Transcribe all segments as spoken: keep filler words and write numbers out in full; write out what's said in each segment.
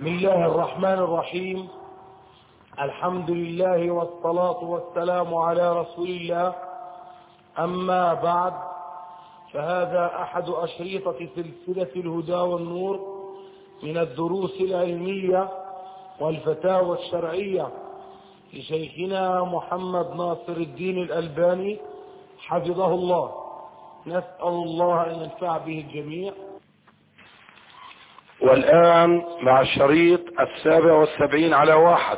بسم الله الرحمن الرحيم. الحمد لله والصلاة والسلام على رسول الله. أما بعد، فهذا أحد أشريطة سلسلة الهدى والنور من الدروس العلمية والفتاوى الشرعية لشيخنا محمد ناصر الدين الألباني حفظه الله. نسأل الله أن ينفع به الجميع. والآن مع الشريط السابع والسبعين على واحد.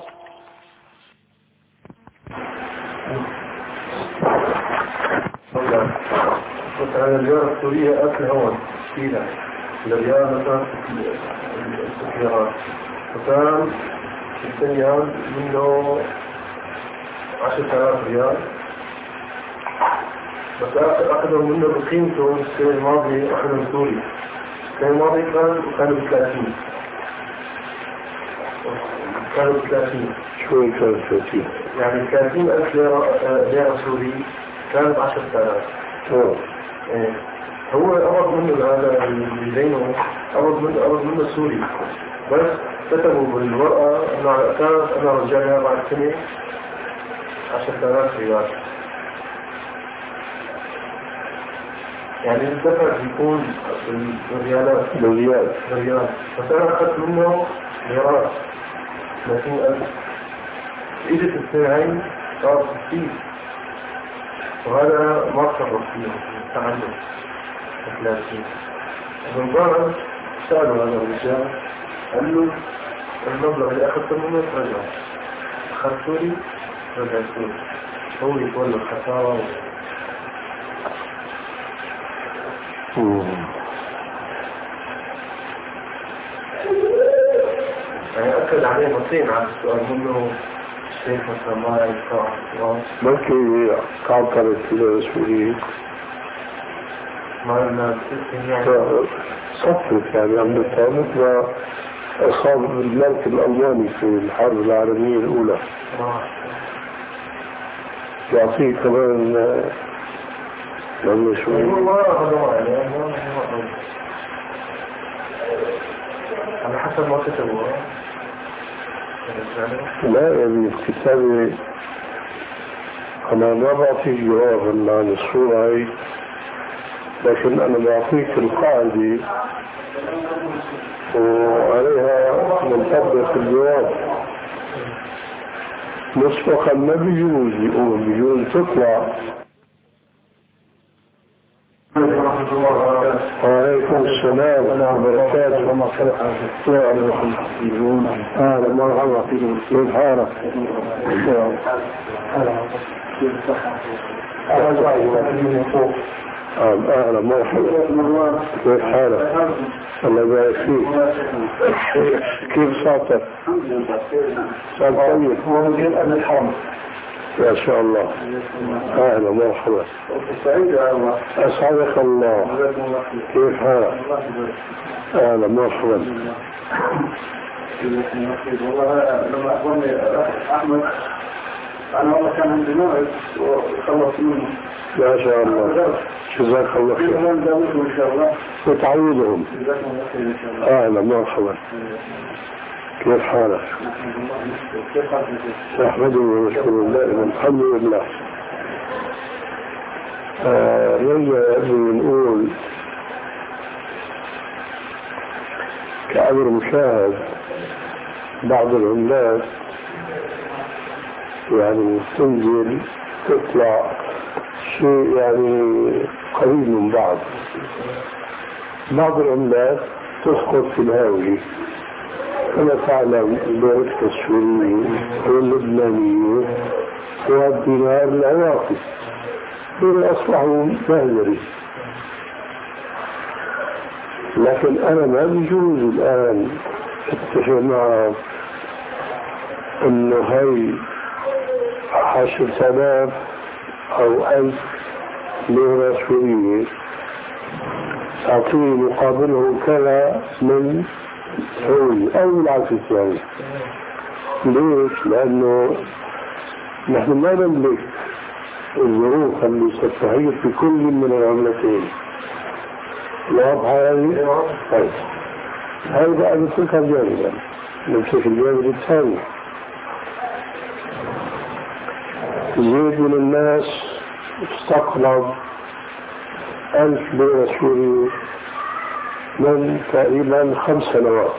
على الرياضة السورية أكل هون فينا الرياضة مثلا السكريات وكان السنيان منه عشرة آلاف ريال، بس أخذوا منه بقيمته السنة الماضية أخذوا سوري. السنة الماضية كان كانوا بثلاثين كانوا بثلاثين شو كان ثلاثين؟ يعني ثلاثين ألف ليرة سوري كانت عشرة آلاف. إيه. هو أرض منه هذا اللي بينه أرض منه أرض منه سوري، بس كتبوا بالورقة أنه على أساس أنا رجعها بعد سنة عشرة آلاف ريال. يعني الدفع بيكون بالريالات بالريال بالريال بس أنا أخذت منه ليرات ثلاثين ألف. إجت السنين صار ستين، وهذا ما تصرف فيه عنده ثلاثين. من بعد سألوا هذا الرجال قال له المبلغ اللي أخذته منه رجع، أخذته لي رجع سوري، هو يتولى الخسارة. يعني أكد عليه مرتين على السؤال منه الشيخ مثلا ما يدفع ممكن كعبرت إلى سوري ما لنا يعني صفت يعني عم نفهم مثل أصاب الملك الألماني في الحرب العالمية الأولى. يعطيه كمان لما شوي على حسب ما كتبوا. لا يعني الكتابة أنا ما بعطيك جواب عن الصورة هاي، لكن أنا بعطيك القاعدة وعليها منطبق الجواب. مسبقا ما بيجوز يقول، بيجوز تطلع. وعليكم السلام وبركاته. أهلا مرحبا فيكم. كيف حالك؟ أهلا مرحبا. كيف حالك؟ الله يبارك فيك. كيف صوتك؟ صوت طيب. هو مجال أهل الحرم. ما شاء الله. أهلا مرحبا. أسعدك الله. كيف حالك؟ أهلا مرحبا. والله لما أخواني أحمد أنا والله كان عندي موعد وخلص منه. ما شاء الله. جزاك الله خير. إن شاء الله. وتعويضهم. أهلا مرحبا. كيف حالك؟ نحمده ونشكر الله. الحمد لله. آه نرجع نقول كأمر مشاهد بعض العملات يعني تنزل تطلع شيء يعني قريب من بعض. بعض العملات تسقط في الهاوية كما تعلم البركة السورية واللبنانية والدينار العراقي دول أصبحوا مهزري. لكن أنا ما بيجوز الآن اتفق معهم إنه هاي عشرة آلاف أو ألف ليرة سورية أعطيه مقابله كذا من سوري أو العكس يعني. ليش؟ لأنه نحن ما نملك الظروف اللي ستحيط في كل من العملتين. واضحة هذه؟ طيب هذا أنا تلك جانبا. نمسك الجانب الثاني. زيد من الناس استقرض ألف ليرة سوري من تقريبا خمس سنوات.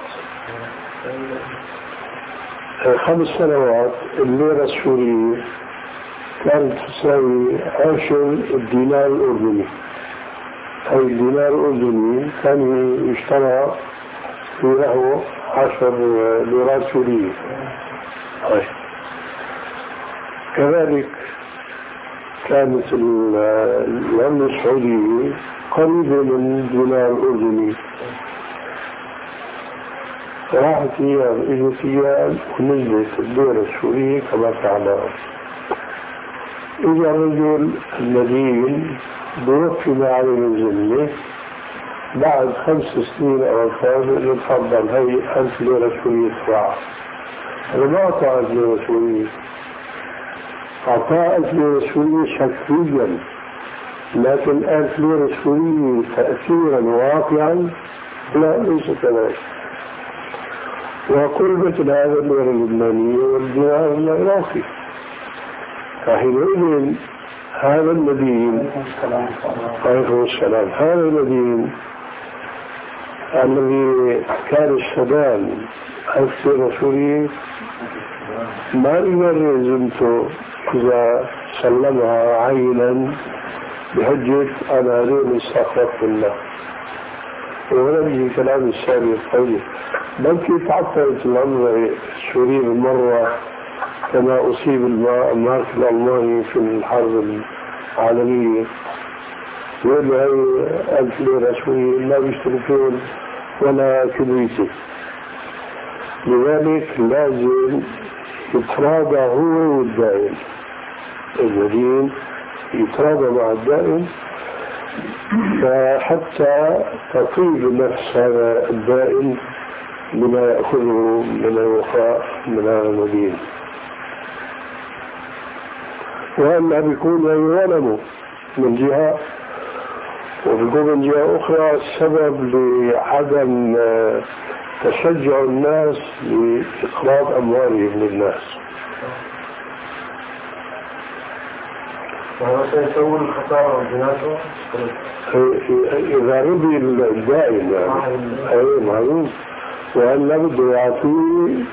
خمس سنوات الليرة السورية كانت تساوي عشر الدينار الأردني. أي الدينار الأردني كان يشترى في له عشر ليرات سورية. كذلك كانت العملة السعودية قريبة من الدينار الأردني. راحت أيام إجت أيام ونزلت الليرة السورية كما تعلم. إجا الرجل المدين بوفي ما عليه من ذمة بعد خمس سنين أو أكثر يتفضل هي ألف ليرة سورية تبعه. أنا ما أعطى ألف ليرة سورية، أعطى ألف ليرة سورية شكليا، لكن ألف ليرة سورية تأثيرا واقعا لا ليس كذلك. وقربت هذا الليرة اللبنانية والدينار العراقي. فحينئذ هذا المدين عليه السلام هذا المدين الذي كان السودان ألف ليرة سورية ما يمر زمته إذا سلمها عينا بحجة أنا هذول استغفرت الله. ولم يجي كلام السابق الطويل بلكي تعطلت الأمر السوري بالمرة كما أصيب المارك الألماني في الحرب العالمية. يقول له هاي ألف ليرة سورية لا بيشتركون ولا كبريتي. لذلك لازم يتراضى هو والدائم. المدين يتراضى مع الدائم فحتى تطيب نفس هذا الدائم بما يأخذه من الوفاء من هذا المدين. وأما بيكون يظلموا من جهة وبيكون من جهة أخرى السبب لعدم تشجع الناس لإخراج أموالهم للناس. وهذا سيسوي الخسارة والجنازة إذا رضي الدائم يعني أي معروف. وأن بده يعطيه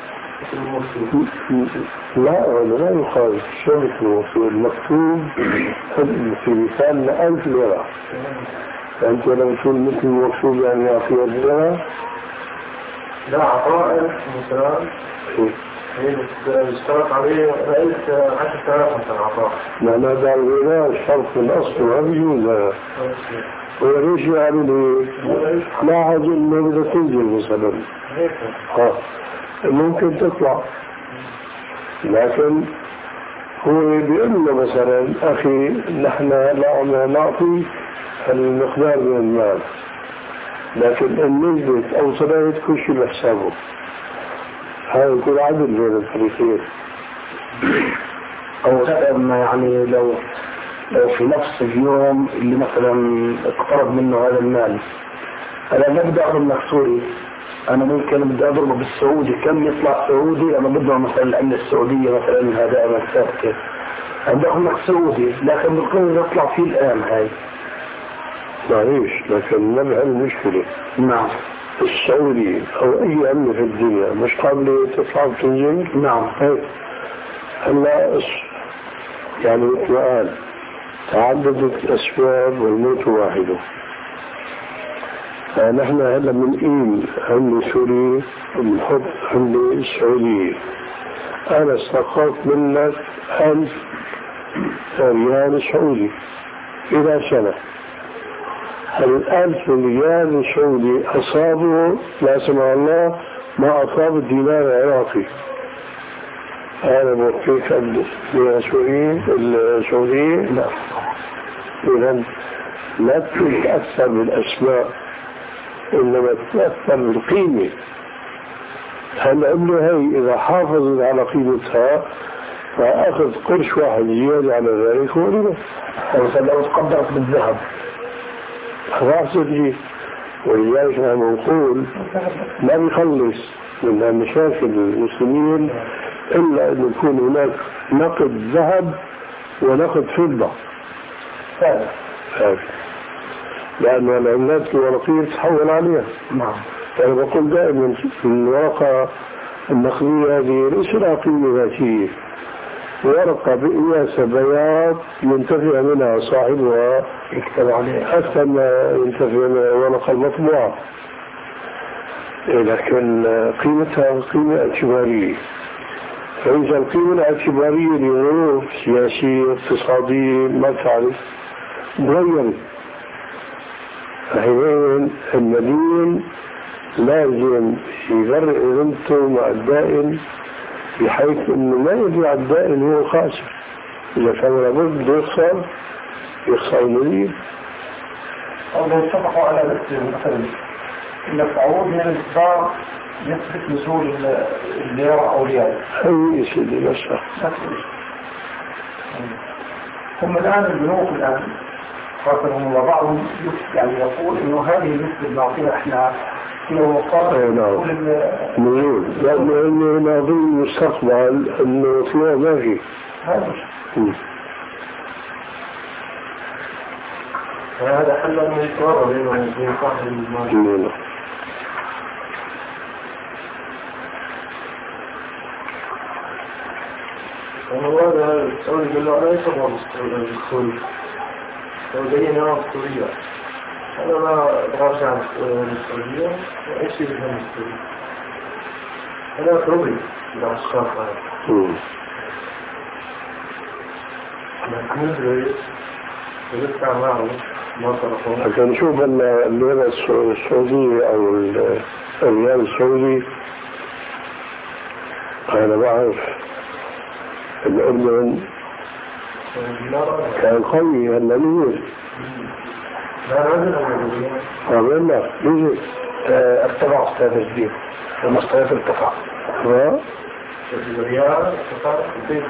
لا أنا لا يخالف شرط في المكتوب في مثال ألف ليرة. فأنت لو تقول مثل المكتوب يعني يعطيه ليرة لا عطاء مثلا اشترط عليه رئيس عشر آلاف مثلا عطاء. لا لا ده الغناء الشرط الأصل ما بيجوز. وليش يعني لاحظ انه بدها تنزل مثلا ها ممكن تطلع، لكن هو بيقول مثلا اخي نحن لا نعطي المقدار من المال، لكن ان نزلت او صلت كل شيء بحسابه. هذا يكون عدل بين الفريقين. او يعني لو لو في نفس اليوم اللي مثلا اقترب منه هذا المال انا ما بدي اضرب مكسوري، انا ممكن بدي اضربه بالسعودي كم يطلع سعودي، انا بدي مثلا العمله السعوديه مثلا هذا انا ثابته انا بدي اخذ سعودي، لكن بكون يطلع فيه الان هاي معليش. لكن ما المشكله نعم السعودي او اي عمله في الدنيا مش قابله تطلع وتنزل. نعم هيك هلا يعني مثل ما قال تعددت الأسباب والموت واحده. فنحن هلا بنقيم عملة سورية وبنحط عملة سعودية. أنا استقرت منك ألف ريال سعودي إلى سنة. الألف ريال سعودي أصابه لا سمح الله ما أصاب الدينار العراقي. أنا بوفيك السعودية السعودية لا. إذن لا تتأثر بالأسماء إنما تتأثر بالقيمة. هالعملة هي إذا حافظت على قيمتها فأخذ قرش واحد زيادة على ذلك هو ربا. لو تقدرت بالذهب راح تجي. ولذلك نحن نقول ما بيخلص من مشاكل المسلمين إلا أن يكون هناك نقد ذهب ونقد فضة. فعلا. لأن العملات الورقية تتحول عليها. نعم. أنا بقول دائما الورقة النقدية هذه ليس لها قيمة ذاتية، ورقة بقياس بياض ينتفع منها صاحبها يكتب عليها أكثر ما ينتفع من الورقة المطبوعة، لكن قيمتها قيمة اعتبارية. فإذا القيمة الاعتبارية لظروف سياسية اقتصادية ما تعرف تغيرت، فحينئذ المدين لازم يغرق قيمته مع الدائن بحيث انه ما يبيع الدائن هو خاسر. اذا كان لابد بده يخسر يخسر المدين. او لو اتفقوا على مثلا انك تعود من الانتصار يثبت نزول الليرة او ريال اي شيء اللي نشأ. هم الان البنوك الان خاصة بعضهم يعني يقول انه هذه النسبة اللي نعطيها احنا في الوقت مليون، لأنه ناظر المستقبل أنه فيها ما في. هذا حل من الإقرار بينه وبين صاحب المال. هذا السعودي قال له لا يصبر بالسوري، لو بين يرى السورية أنا لا أتغرش عن السعودية وإيش يفهم السعودية أنا أتربي إلى أشخاص هذا لكن نزل ونسمع معه ما صرفون. لكن نشوف الليرة السعودية أو الريال السعودي، أنا بعرف الأردن كان قوي هلا نزل. لا لا نزل ارتفع أستاذ الجديد المصطلح ارتفع. ها؟ الريال ارتفع كثير.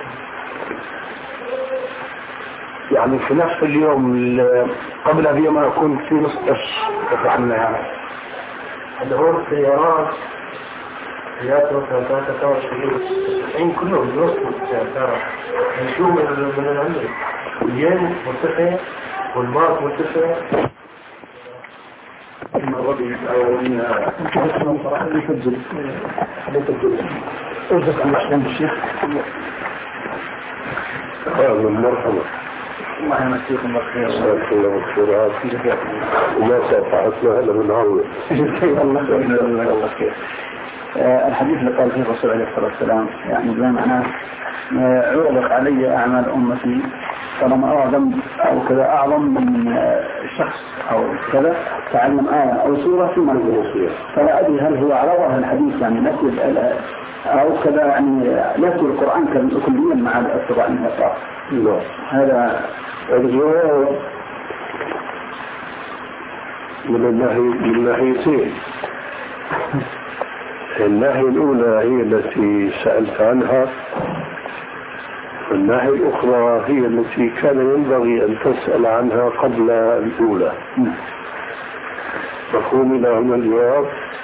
يعني في نفس اليوم قبل بيوم ما يكون في نص قرش ارتفعنا يعني. اللي هو السيارات سيارات مثلا ثلاثة وعشرين الحين كلهم بنص السيارات نشوف من العمل الين مرتفع والمارك مرتفع. الربيع أو من اسمه صراحة يفضل يفضل أرزق عن الإسلام بالشيخ. هذا مرحبا. الله يمسيكم بالخير. جزاك الله بالخير. وما سافعتنا هلا من عوض. الله خير. الحديث اللي قال فيه الرسول عليه الصلاة والسلام يعني بلا معناه عرضت علي أعمال أمتي طالما أرى ذنب أو كذا أعظم من شخص أو كذا تعلم آية أو سورة ثم الوصية، فلا أدري هل هو على ظاهر الحديث يعني نسي أو كذا يعني يذكر القرآن كليا مع الاستطاع من الأطراف. لا هذا الجواب من الناحية من الناحيتين. الناحية الأولى هي التي سألت عنها، والناحية الأخرى هي التي كان ينبغي أن تسأل عنها قبل الأولى. مفهوم لهم الجواب؟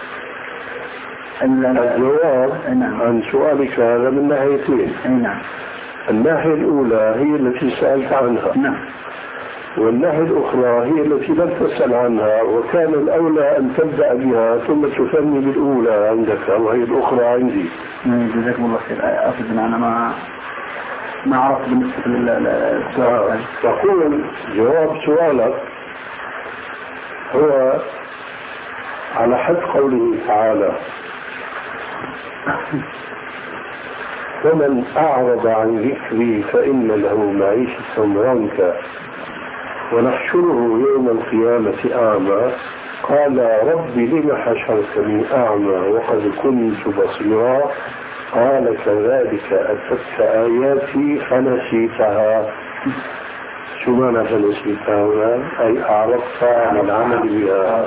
الجواب عن سؤالك هذا من ناحيتين. الناحية الأولى هي التي سألت عنها، والناحية الأخرى هي التي لم تسأل عنها، وكان الأولى أن تبدأ بها ثم تثني بالأولى عندك وهي الأخرى عندي. جزاكم الله خير. أقصد أن أنا ما ما عرفت بالنسبة للسؤال. تقول جواب سؤالك هو على حد قوله تعالى: ومن أعرض عن ذكري فإن له معيشة ضنكا ونحشره يوم القيامة أعمى قال رب لم حشرتني أعمى وقد كنت بصيرا قال كذلك أتتك آياتي فنسيتها. شو معنى فنسيتها؟ أي أعرضت عن العمل بها.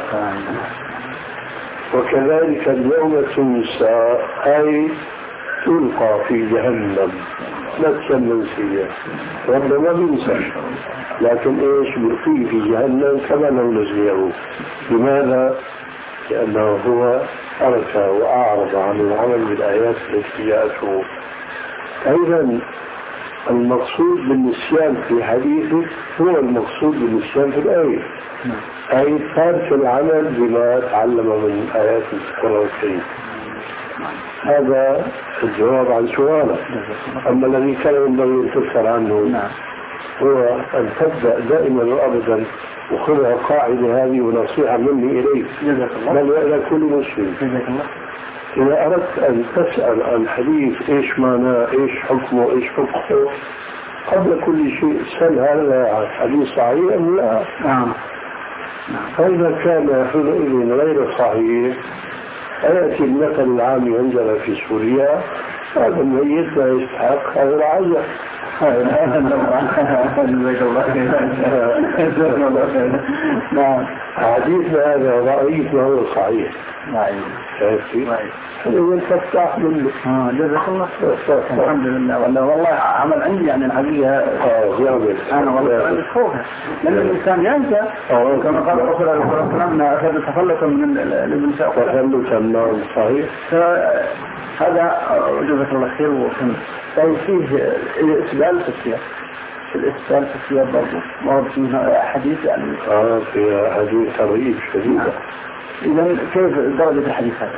وكذلك اليوم تنسى أي تلقى في جهنم نفسا منسية. ربنا ما بينسى، لكن ايش بلقيه في جهنم كما لو نسيه. لماذا؟ لأنه هو ترك وأعرض عن العمل بالآيات التي جاءته. أيضا المقصود بالنسيان في حديثه هو المقصود بالنسيان في الآية، أي ترك العمل بما تعلم من آيات القرآن الكريم. هذا الجواب عن سؤالك. أما الذي كان ينبغي أن تسأل عنه هو أن تبدأ دائما وأبدا، وخذها قاعدة هذه ونصيحة مني إليك بل وإلى كل مسلم. إذا أردت أن تسأل عن حديث إيش معناه، إيش حكمه، إيش فقهه، قبل كل شيء سأل هذا حديث صحيح أم لا؟ نعم. فإذا كان حينئذ غير صحيح يأتي المثل العام ينزل في سوريا، هذا الميت لا يستحق هذا العزاء. نعم. حديثنا هذا ضعيف وهو صحيح. نعم. إذا تفتح منه. آه جزاك الله خير. الحمد لله. والله والله عمل عندي يعني الحقيقة. آه جامد. أنا والله عندي خوفه. لأن الإنسان ينسى. آه كما قال الرسول عليه الصلاة والسلام أخذ تفلتا من الإنسان. تفلتا نعم صحيح. هذا جزاك الله خير وفهم. طيب فيه إسبال في السياق. الإسبال في السياق برضو. ما فيه حديث يعني. آه في حديث ترغيب شديدة. إذا كيف درجة الحديث هذا؟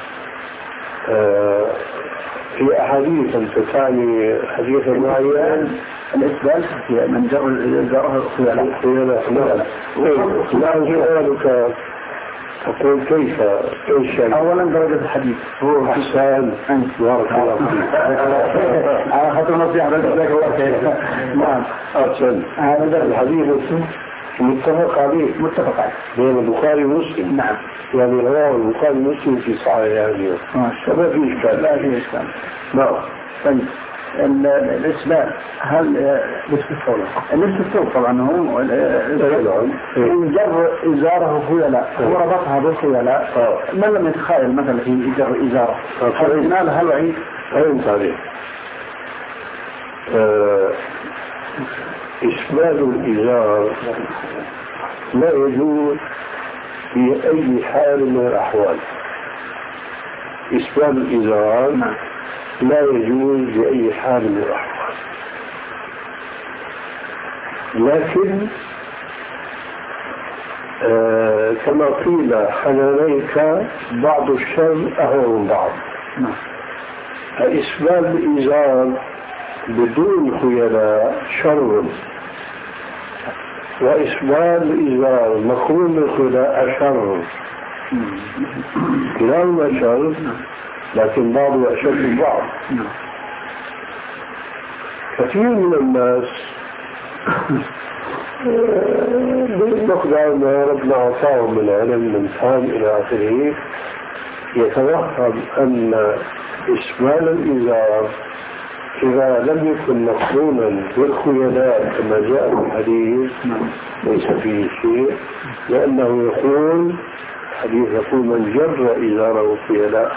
آه في أحاديث أنت تعني حديث معين الإسبال في من جر جره خيالا خيالا لا سؤالك تقول كيف ايش اولا درجة الحديث هو احسان انت بارك الله فيك انا خاطر نصيحة جزاك الله خير. نعم احسن. هذا الحديث متفق عليه متفق عليه بين البخاري ومسلم. نعم يعني رواه البخاري ومسلم في صحيح يعني ما ما في اشكال. لا في اشكال. نعم. طيب الإسبال هل لبس الثوب طبعا هو إن جر إزاره خيلاء وربطها بالخيلاء من لم يتخيل مثلا في جر إزاره هل هل وعيد فهمت عليه. إسبال الإزار لا يجوز في أي حال من الأحوال. إسبال الإزار لا يجوز بأي حال من الأحوال، لكن آه كما قيل حنانيك بعض الشر أهون من بعض. إسبال الإزار بدون خيلاء شر، وإسبال الإزار مقرون بالخيلاء شر. كلاهما شر لكن بعضه أشد من بعض. كثير من الناس بمقدار ما ربنا أعطاهم من علم من فهم إلى آخره يتوهم أن إسبال الإزار إذا لم يكن مقرونا بالخيلاء كما جاء في الحديث ليس فيه شيء، لأنه يقول حديث يقول من جر إزاره خيلاء.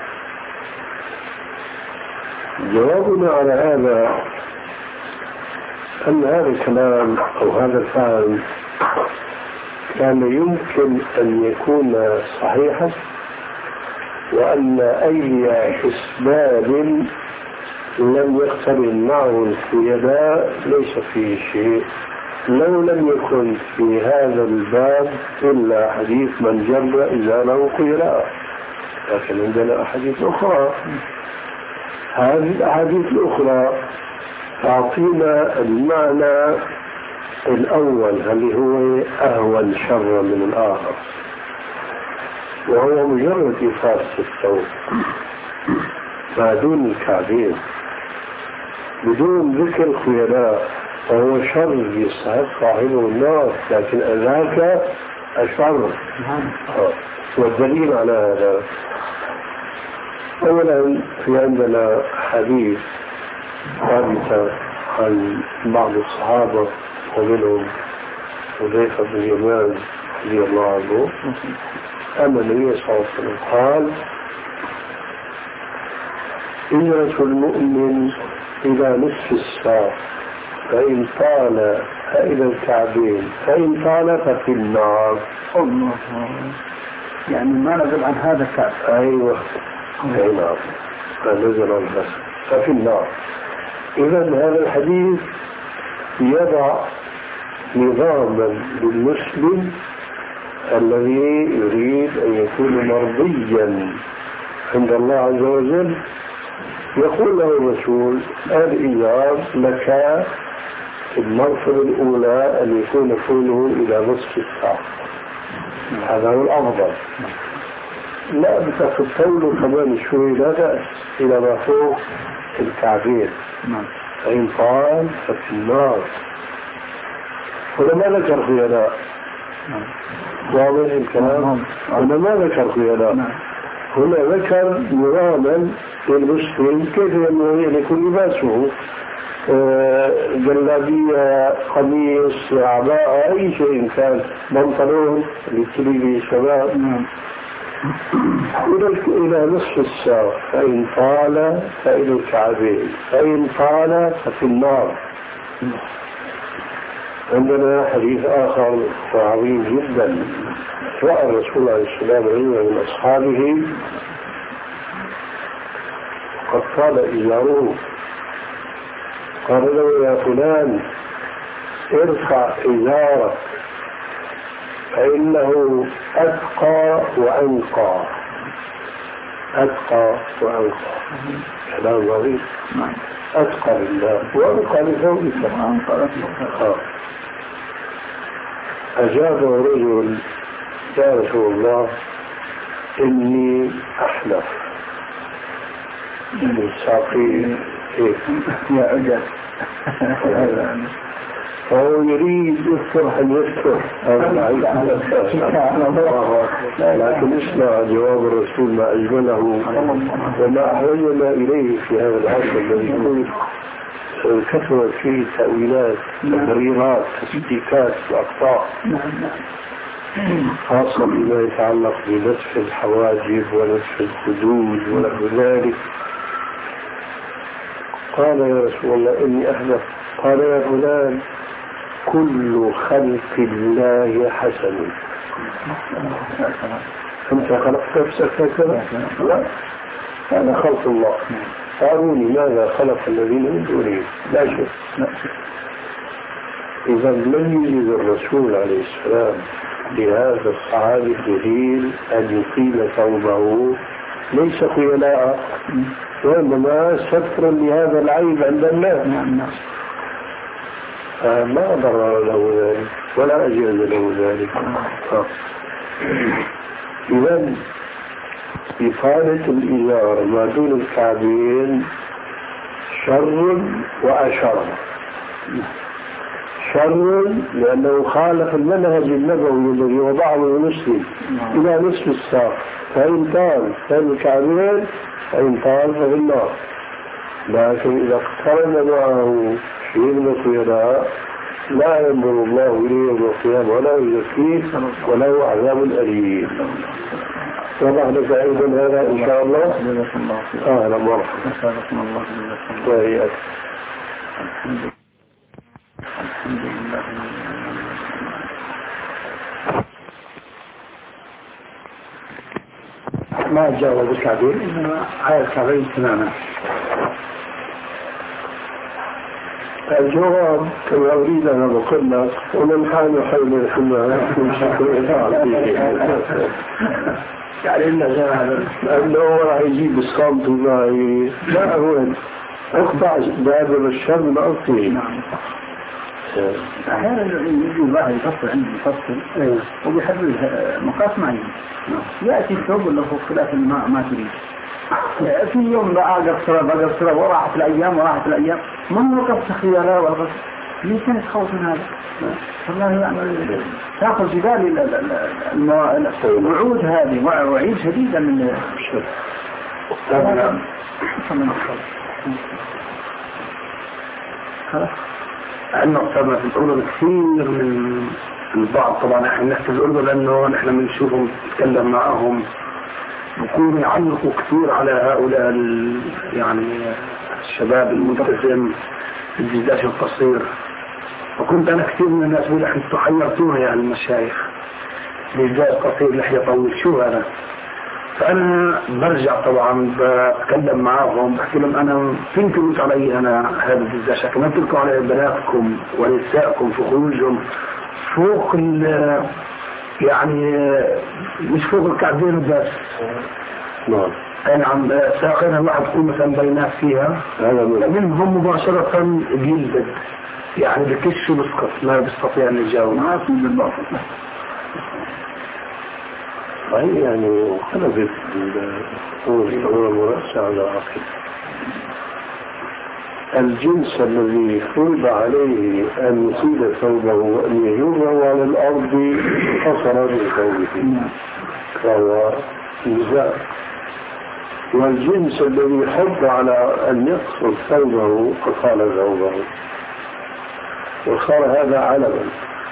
جوابنا على هذا أن هذا الكلام أو هذا الفهم كان يمكن أن يكون صحيحا، وأن أي إسباب لم يقترن معه الخيلاء ليس فيه شيء، لو لم يكن في هذا الباب إلا حديث من جر إزاره خيلاء. لكن عندنا أحاديث أخرى، هذه الأحاديث الأخرى تعطينا المعنى الأول اللي هو أهون شر من الآخر، وهو مجرد إفاصة الثوب ما دون الكعبين بدون ذكر خيلاء، وهو شر يستحق صاحبه النار، لكن ذاك الشر. والدليل على هذا أولا في عندنا حديث ثابت عن بعض الصحابة ومنهم حذيفة بن اليمان رضي الله عنه أن النبي صلى الله عليه وسلم قال إجرة المؤمن إلى نصف الساق فإن طال فإلى الكعبين فإن طال ففي النار. يعني ما نزل عن هذا الكعب. أيوة أي نعم نزل عن هذا ففي النار. إذا هذا الحديث يضع نظاما للمسلم الذي يريد أن يكون مرضيا عند الله عز وجل. يقول له الرسول الإجاب لك في المرتبة الأولى أن يكون طوله إلى نصف الساعة، هذا هو الأفضل. لا بتاخد طوله كمان شوي لا بأس إلى ما فوق الكعبين، فإن طال ففي النار. هنا ما ذكر خيلاء، واضح الكلام؟ هنا ما ذكر خيلاء، هنا ذكر نظاما للمسلم كيف ينبغي أن يكون لباسه، جلابية، قميص، عباءة، أي شيء كان، بنطلون للتليل الشباب إلى نصف الساق، فإن طال فإلى الكعبين، فإن طال ففي النار. عندنا حديث آخر عظيم جدا، رأى الرسول عليه السلام عليه من أصحابه قد طال إزاره، قال له يا فلان ارفع إزارك فإنه أتقى وأنقى. أتقى وأنقى كلام ظريف، أتقى لله وأنقى لزوجك. آه. أجابه رجل يا رسول الله إني أحلف من ساقي يا أجل. فهو يريد يذكر هل يذكر لكن اسمع جواب الرسول ما أجمله وما أحوجنا إليه في هذا العصر الذي يقول كثرت فيه تأويلات تبريرات تسديكات وأقطاع، خاصة بما يتعلق بنسف الحواجب ونسف الخدود ونحو ذلك. قال يا رسول الله إني أحلف. قال يا فلان كل خلق الله حسن. أنت خلقت نفسك هكذا؟ لا، هذا خلق الله. فأروني ماذا خلق الذين من دونه؟ لا شيء. إذا لم يجد الرسول عليه السلام لهذا الصحابي الجليل أن يقيل ثوبه ليس خيلاء، وإنما سترا لهذا العيب عند الناس. ما ضرر له ذلك ولا أجاز له ذلك. إذن إطالة الإزار ما دون الكعبين شر وأشر. شر لأنه خالف المنهج النبوي الذي وضعه المسلم إلى نصف الساق، فإن طال فإن الكعبين فإن طال ففي النار. لكن إذا اقترن معه شيء من الخيلاء لا ينظر الله إليه يوم القيامة ولا يزكيه وله عذاب أليم. وضع لك أيضا هذا إن شاء الله. أهلا مرحبا. طيب الحمد لله. ما جاوز الكعبين إنما على الكعبين تماما. الجواب كما أريد أن أقول لك ومن حال حول الحمى يعني أنه راح يجيب الصمت معي لا هو أقطع باب الشر بأصلي. أحيانا يجي الواحد يفصل عنده يفصل وبيحب مقاس معين يأتي الثوب اللي هو خلاف الماء ما تريد في يوم بقى قصرة بقى قصرة وراحت الأيام وراحت الأيام من وقف خيارات والغصب ليه كانت خوف من هذا والله يعمل تأخذ جدال الوعود هذه وعيد شديدة من الشر. خلاص النقطة في الأردن كثير من البعض طبعا احنا نحكي في الأردن لأنه نحن بنشوفهم نتكلم معهم بكون يعلقوا كثير على هؤلاء يعني الشباب الملتزم الجداش القصير. وكنت أنا كثير من الناس بقول انتم حيرتونا يا المشايخ رجال قصير لحية طويل شو أنا؟ فأنا برجع طبعا بتكلم معاهم بحكي لهم أنا فين تقولوا علي أنا هذا الدزاشة كمان تلقوا على بناتكم ونسائكم في خروجهم فوق ال يعني مش فوق الكعبين بس. نعم. أنا عم ساقين الواحد تكون مثلا بينات فيها منهم مباشرة بيلبد يعني بكش وبسقط لا بيستطيع أن يجاوب ما أصل بالباطل. صحيح يعني خلفت الأمور المرأسة على عقل الجنس الذي فرض عليه أن يصيد ثوبه وأن يجره على الأرض قصر بثوبه فهو نزاع، والجنس الذي حض على أن يقصر ثوبه أطال ثوبه وصار هذا علما.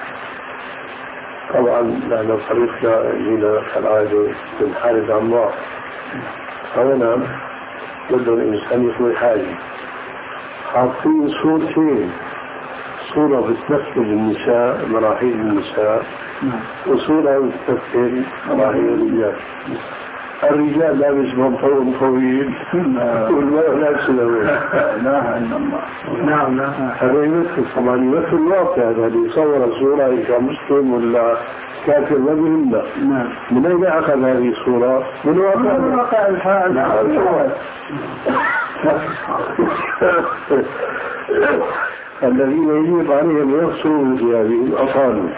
طبعا نحن طريقنا إلى كالعادة بنحارب عن الله، فهنا بده الإنسان يسوي حاجة حاطين صورتين، صورة بتمثل النساء مراحيل النساء وصورة بتمثل مراحيل الرجال. الرجال لابس بنطلون طويل والمرأة لابسة لوين. لا إلا الله. نعم نعم. هذا يمثل طبعا يمثل الواقع، هذا يصور صورة كمسلم ولا كافر ما بهمنا. نعم. من أين أخذ هذه الصورة؟ من واقع من واقع الحال. نعم. الذين يجب عليهم يغسلوا من ثيابهم أطالوا،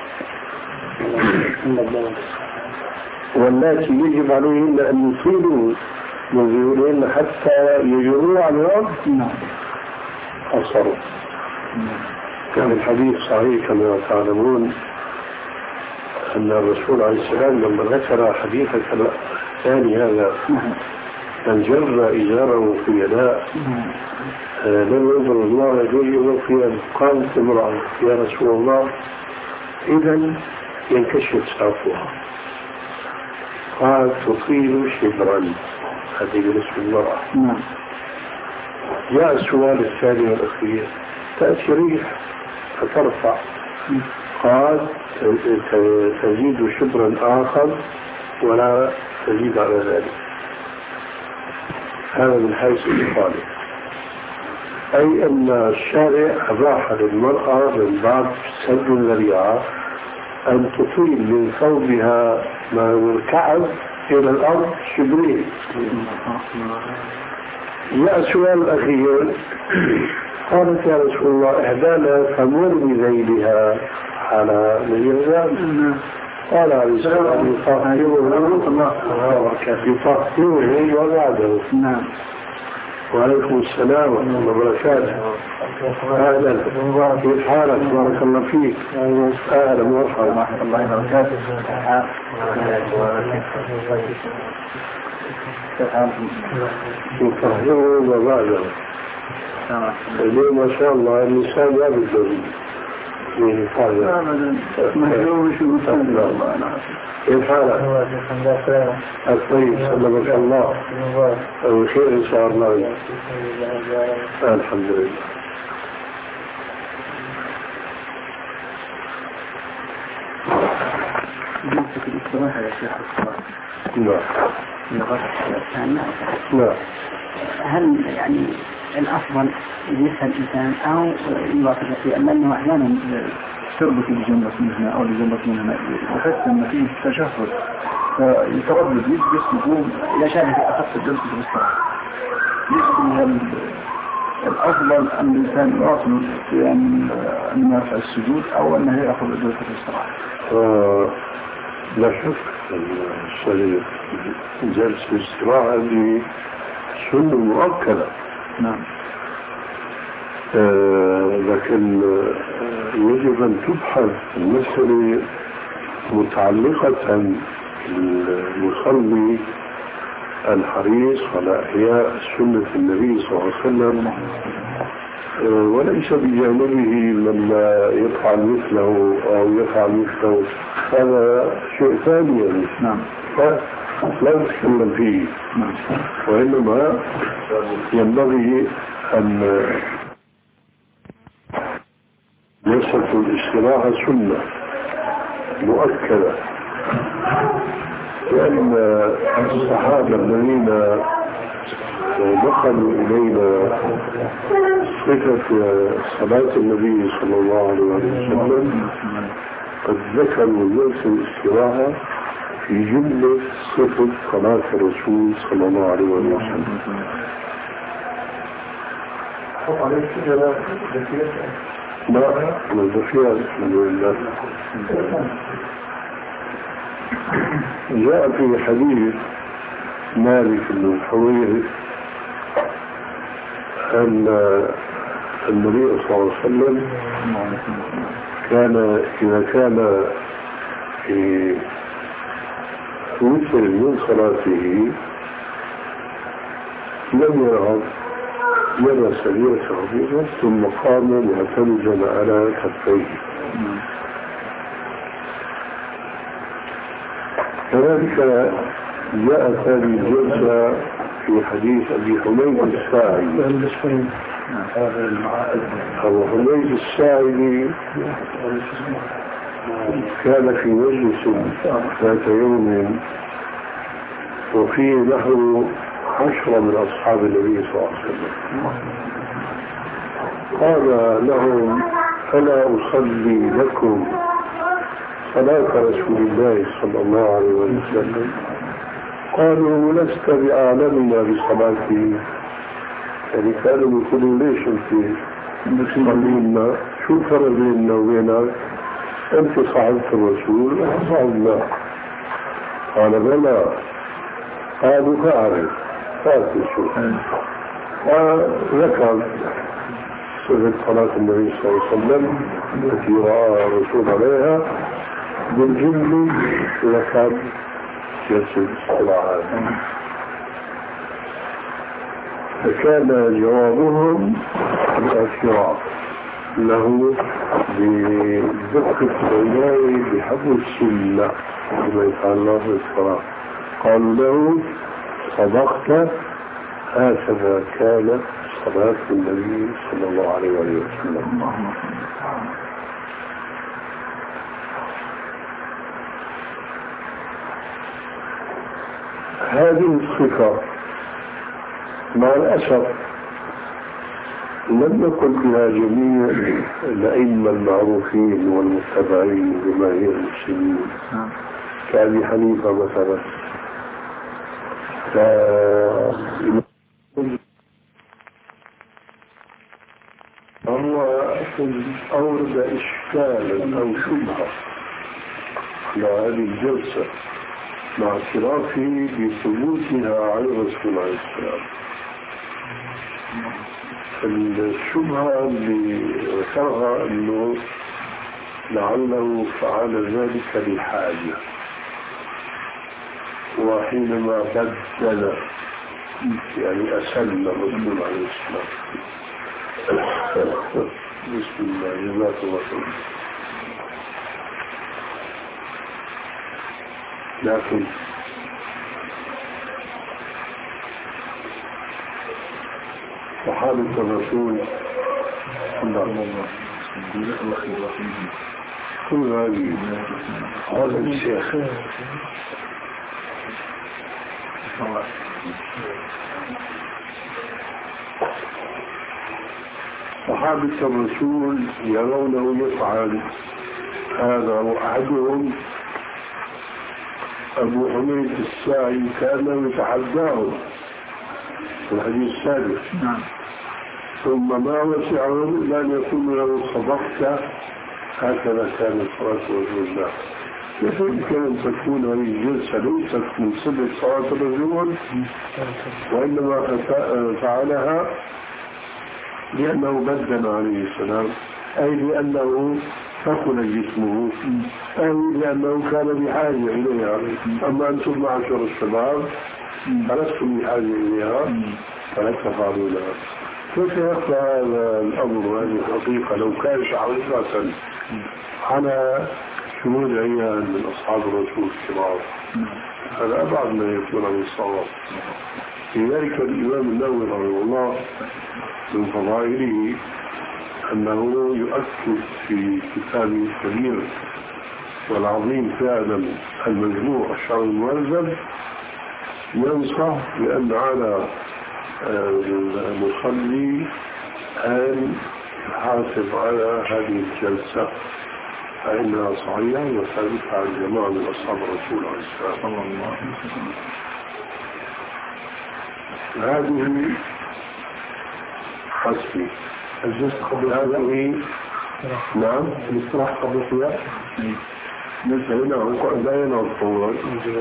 واللاتي يجب عليهن أن يطيلوا من ذيولهن حتى يجروا على الأرض قصروا. كان الحديث صحيح كما تعلمون أن الرسول عليه السلام لما ذكر حديث الثاني هذا أن جر إزاره في يداء لم ينظر الله يجوز في قامت امرأة يا رسول الله إذن ينكشف ساقها، قال تطيل شبرا، هذه بالنسبة للمرأة. جاء السؤال الثاني والأخير تأتي ريح فترفع، قال تزيد شبرا آخر ولا تزيد على ذلك. هذا من حيث الإقالة، أي أن الشارع أباح للمرأة من بعد سد الذريعة أن تطيل من ثوبها من الكعب إلى الأرض شبرين. جاء السؤال الأخير قالت يا رسول الله إحدانا فمر بذيلها على الجزام، قال عليه السلام يطهره وبعده. نعم. وعليكم السلام ورحمة الله وبركاته. أهلا كيف حالك؟ بارك الله فيك. أهلا ومرحبا ورحمة الله وبركاته. يطهره وبعده. اليوم ما شاء الله النساء لا بالدليل من حاجة مهلوم شو مسلم. كيف حالك؟ الطيب سلمك الله وخير إن شاء الله. الحمد لله. نمسك الاستراحة يا شيخ الصلاة. نعم. نعم. هل يعني الأفضل يسهل الإنسان أو يواصل فيه؟ لأنه أحيانا تربط الجنة منها أو الجنة منها وحس أن فيه تشهد فيتردد يجلس يقوم إلى شأنه أخذت الجلسة بالاستراحة. يجب الأفضل أن الإنسان يواصل أن يرفع السجود أو أنه يأخذ الجلسة بالاستراحة. لا شك جلسة الاستراحة دي سنة مؤكدة. نعم. آه لكن يجب أن تبحث المسألة متعلقة بالمصلي الحريص على إحياء سنة النبي صلى الله عليه وسلم، آه وليس بجانبه لما يفعل مثله أو يفعل مثله، هذا شيء ثاني يعني. نعم. لا نتكلم فيه. نعم. وإنما ينبغي أن جلسة الاستراحة سنة مؤكدة لأن الصحابة الذين دخلوا إلينا صفة صلاة النبي صلى الله عليه وسلم قد ذكروا جلسة الاستراحة في جملة صفة صلاة الرسول صلى الله عليه وسلم. لا نزفيها الحمد لله. جاء في حديث مالك بن الحويرث أن النبي صلى الله عليه وسلم كان إذا كان في مثل من صلاته لم يرغب يرى سريرة عظيمة ثم قام معتمدا على كفيه. كذلك جاءت هذه الجلسة في حديث أبي حميد الساعدي. أبو حميد الساعدي كان في مجلس ذات يوم وفيه نحو عشرة من أصحاب النبي صلى الله عليه وسلم. قال لهم ألا أصلي لكم صلاة رسول الله صلى الله عليه وسلم؟ قالوا لست بأعلمنا بصلاته. يعني كانوا يقولوا ليش أنت تصلينا؟ شو فرق بيننا وبينك؟ أنت صعدت الرسول وصعدنا. قال بلى. قالوا فأعرف فاتوا شو وذكر صفة صلاة النبي صلى الله عليه وسلم التي رأى الرسول عليها بالجمل ذكر جلسة الاستراحات. فكان جوابهم الاعتراف له بدقة العناية بحفظ السنة كما يفعل الله في الصلاة. قالوا له صدقت هكذا كانت صلاة النبي صلى الله عليه وسلم. هذه الصفة مع الأسف لم يكن بها جميع الأئمة المعروفين والمتبعين جماهير المسلمين كأبي حنيفة مثلا. هو أورد إشكالا أو شبهة على هذه الجلسة مع اعترافه بثبوتها على الرسول عليه السلام. الشبهة اللي ذكرها أنه لعله فعل ذلك لحاجة، وحينما بدل يعني أسلم الرسول عليه السلام. بسم الله جزاك الله خير. لكن صحابة الرسول كل هذه هذا الشيخ صحابة الرسول يرونه يفعل هذا، وأحدهم أبو حميد الساعي كان يتحداه في الحديث السادس. نعم. ثم ما وسعهم إلا أن يكون له صدقت هكذا كان صلاة رسول الله. كيف يمكن أن تكون هذه الجلسة ليست من صفة صلاة الرسول، وإنما فعلها لأنه بدل عليه السلام، أي لأنه ثقل جسمه، أي لأنه كان بحاجة إليها. أما أنتم معشر الشباب فلستم بحاجة إليها فلا تفعلونها. كيف يخفى هذا الأمر وهذه الحقيقة لو كان شعرية على شمول عيان من أصحاب الرسول الكبار؟ هذا أبعد ما يكون عن الصواب. لذلك الإمام النووي رحمه الله من فضائله أنه يؤكد في كتابه الكبير والعظيم فعلا المجموع الشرعي الملزم ينصح لأن على المصلي أن يحاسب على هذه الجلسة فإنها صحيحة وثابتة عن جماعة من أصحاب الرسول عليه الصلاة والسلام. هذه حسبي الجلسة قبل هذه. نعم الاستراحة قبل القيام ليس هنا وقعد لا ينام الطوال.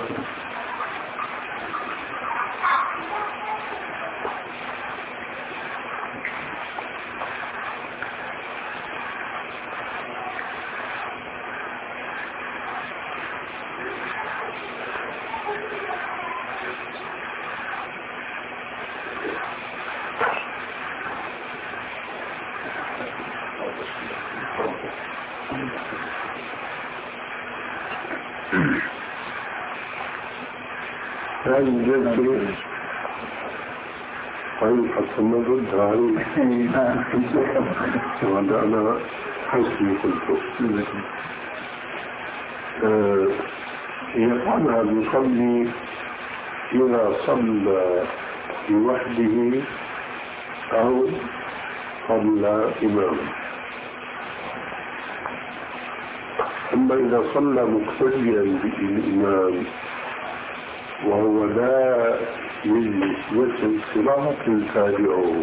هذه الجلسة طيب حتى ما ضد هذه وهذا أنا حسني قلت يفعلها المصلي إذا صلى لوحده أو صلى إماما. أما إذا صلى مقتديا بالإمام وهو لا يجلس يسل صلاة تابعه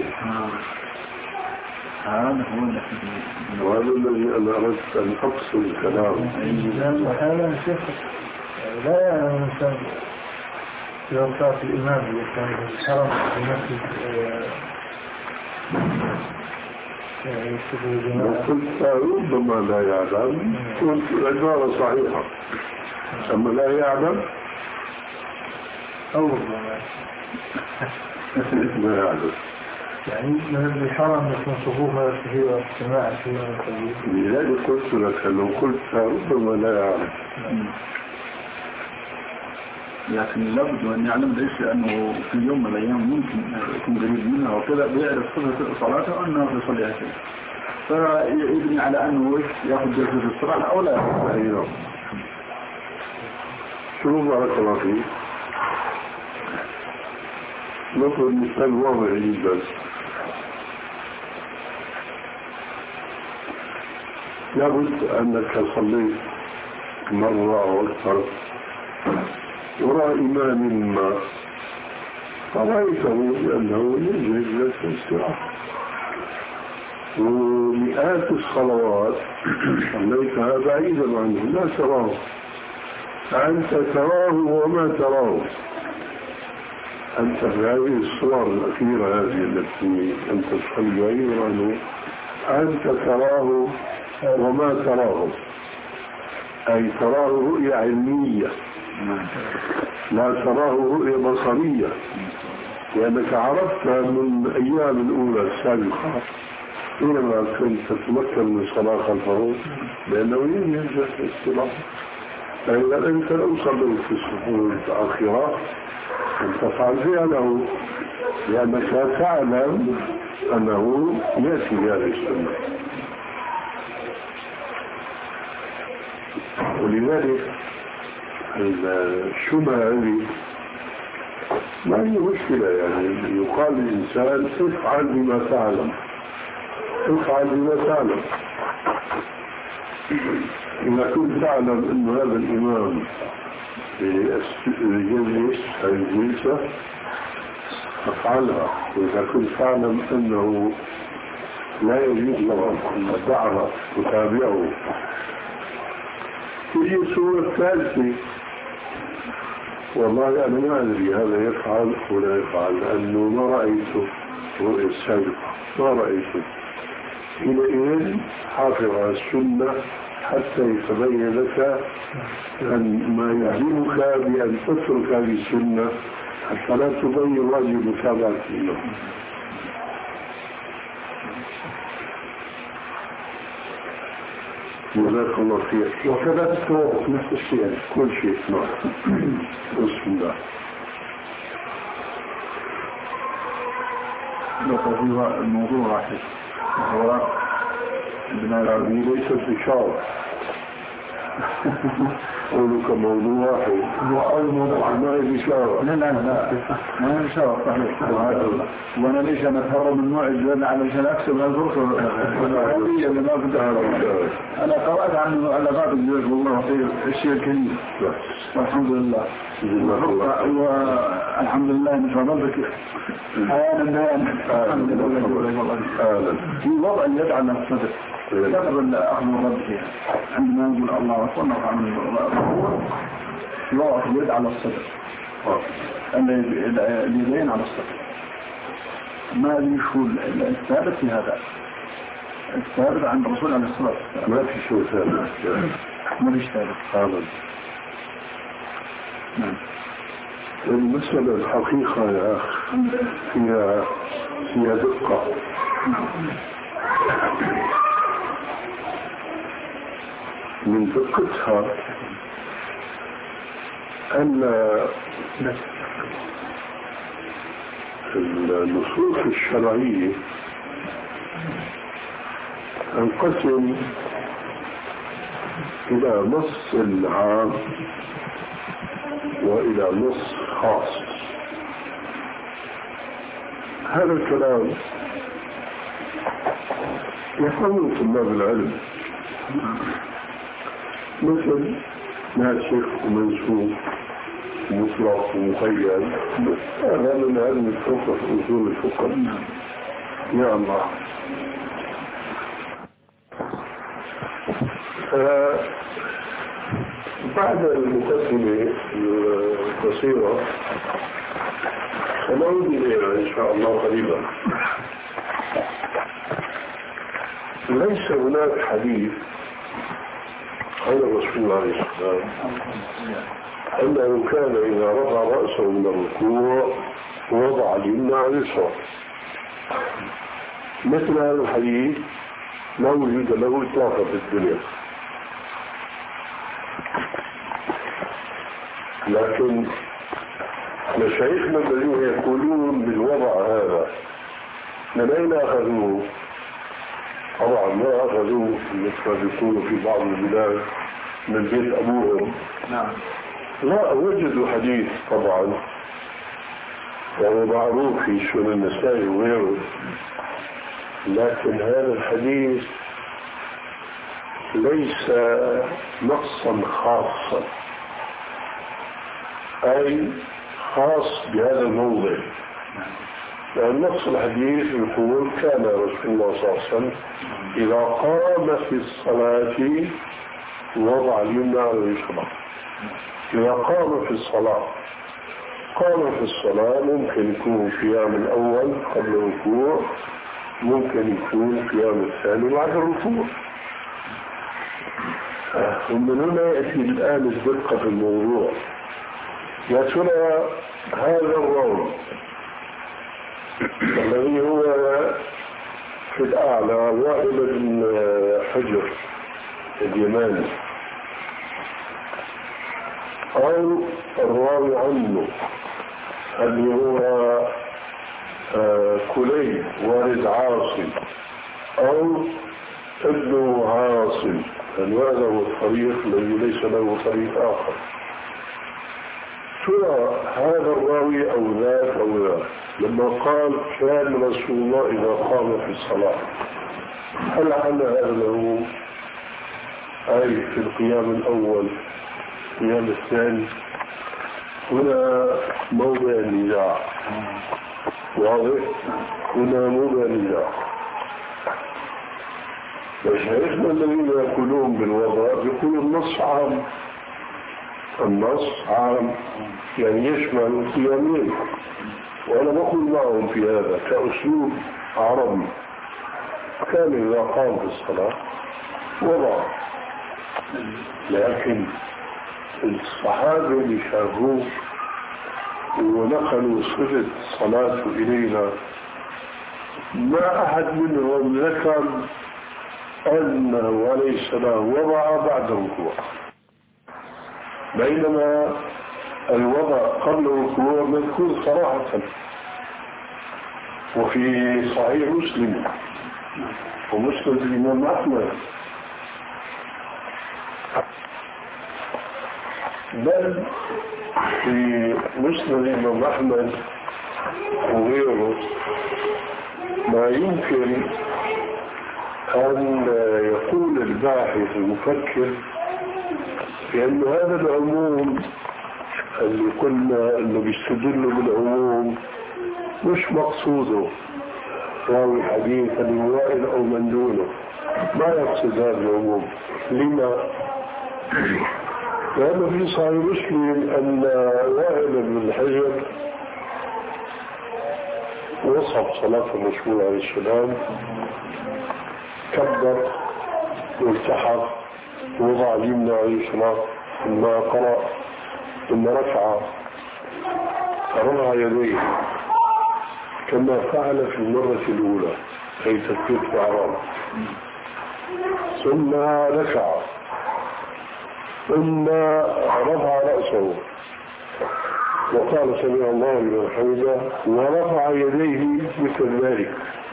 وهذا الذي أنا أردت أن أقصر الكلام. هذا شيخ لا يعني الإنسان إذا صار الإمام يكون الحرم في المسجد قلت ربما لا يعلم قلت العبارة صحيحة أما لا يعلم أو ربما لا يعلم يعني من الحرم يكون صفوفها فيه واجتماع فيه. لذلك قلت لك لو قلت ربما لا يعلم لكن لابد أن يعلم ليش لأنه في يوم من الأيام ممكن يكون قريب منها وكذا بيعرف صفة صلاته وأنه يصليها كذا فيبني على أنه يأخذ جلسة الصلاة أو لا يأخذ. أيضا شنو بارك الله فيه نقول مثال واضح جدا. لابد أنك صليت مرة أو أكثر وراء إمام ما فرأيته بأنه يجب الاستراحة ومئات الصلوات صليتها بعيدا عنه لا تراه أنت تراه وما تراه. أنت في هذه الصور الأخيرة هذه التي أنت تصلي بعيدا عنه أنت تراه وما تراه أي تراه رؤية علمية لا تراه رؤية بصرية لأنك عرفت من الأيام الأولى السابقة حينما كنت تتمكن من صلاة خلفه لأنه ينجح الصلاة. فإذا أنت لو صليت في الصفوف الآخرة أن تفعل فعله لأنك تعلم أنه يأتي بهذه السنة. ولذلك الشبهة هذه ما هي مشكلة يعني يقال للإنسان افعل بما تعلم افعل بما تعلم. إذا كنت تعلم أن هذا الإمام يجلس هذه الجلسة فافعلها. وإذا كنت تعلم أنه لا يجوز له أن تعرف تتابعه تجي الصورة الثالثة والله أنا ما أدري هذا يفعل ولا يفعل لأنه ما رأيته رؤية السابقة ما رأيته. حينئذ حافظ على السنة حتى يتبين لك أن ما يعلمك بأن تترك هذه السنة حتى لا تبين واجب متابعة الإمام. جزاك الله خير. وكذا التوقف نفس الشيء كل شيء. نعم بسم الله. لو الموضوع واحد هو بناء ليس استشارة قولوا كموضوع واحد وأول موضوع ما هي إشارة. لا لا لا ما هي إشارة صحيح. وأنا ليش أنا أتهرب من نوع الجد علشان أكسب هالفرصة العربية اللي ما كنت أعرفها. أنا قرأت عن علاقات الزواج والله خير الشيء الكريم والحمد لله. والحمد لله مش هنظرك أنا الحمد لله في وضع يدعى الصدق يقبل أخذ الرب فيها عندما يقول الله أكبر نرفع من الرب في وضع اليد على الصدق اليدين على الصدق. ما يشو الثابت في هذا الثابت عند الرسول عليه الصلاة والسلام. ما في شو ثابت ما فيش ثابت هذا. نعم. المسألة الحقيقة يا أخ فيها فيها دقة. من دقتها أن النصوص الشرعية انقسم إلى نص عام وإلى نص خاص. هذا الكلام يفهمه طلاب العلم مثل ناسخ ومنسوخ مطلق ومقيد. هذا من علم الفقه في أصول الفقه. يا الله. بعد المقدمة القصيرة سنعود إليها إن شاء الله قريبا. ليس هناك حديث عن الرسول عليه السلام أنه كان إذا رفع رأسه من الركوع وضع اليمنى على اليسرى. مثل هذا الحديث لا وجود له إطلاقا في الدنيا. لكن مشايخنا الذين يقولون بالوضع هذا من أين أخذوه؟ طبعا ما أخذوه مثل يقولوا في بعض البلاد من بيت أبوهم. نعم. لا وجدوا حديث طبعا وهو معروف في سنن النسائي وغيره، لكن هذا الحديث ليس نصا خاصا أي خاص بهذا الموضع. لأن نص الحديث يقول كان رسول الله صلى الله عليه وسلم إذا قام في الصلاة وضع اليمنى على اليسرى. إذا قام في الصلاة قام في الصلاة ممكن يكون قيام الأول قبل الركوع، ممكن يكون قيام الثاني بعد الركوع. ومن هنا يأتي الآن الدقة في الموضوع. يا ترى هذا الراوي الذي هو في الأعلى وائل بن حجر اليماني أو الراوي عنه اللي هو كليب والد عاصم أو ابن عاصم، هذا هو الطريق الذي ليس له طريق آخر. ترى هذا الراوي أو ذاك أو ذاك لما قال كان رسول الله إذا قام في الصلاة، هل على هذا له أي في القيام الأول القيام الثاني؟ هنا موضع النزاع واضح. هنا موضع النزاع. مشايخنا الذين يقولون بالوضع يقولون النص عام. النص عام يعني يشمل القيامين، وأنا بقول معهم في هذا كأسلوب عربي. كان إذا قام في الصلاة وضع، لكن الصحابة اللي شافوه ونقلوا صفة الصلاة إلينا ما أحد منهم ذكر أنه عليه السلام وضع بعد الركوع، بينما الوضع قبل الركوع مذكور صراحة وفي صحيح مسلم ومسند الإمام أحمد. بل في مسند الإمام أحمد وغيره ما يمكن أن يقول الباحث المفكر بأن هذا العموم اللي قلنا أنه بيستدل بالعموم مش مقصوده راوي حديث الوائل أو من دونه، ما يقصد هذا العموم. لما؟ لأنه في صحيح مسلم أن وائل بن حجر وصف صلاة الرسول عليه السلام، كبر والتحف ووضع اليمنى عليه السلام ثم قرأ ثم رفع فرفع يديه كما فعل في المرة الأولى أي تكبير الإحرام، ثم رفع ثم رفع رأسه وقال سمع الله لمن حمده ورفع يديه مثل ذلك،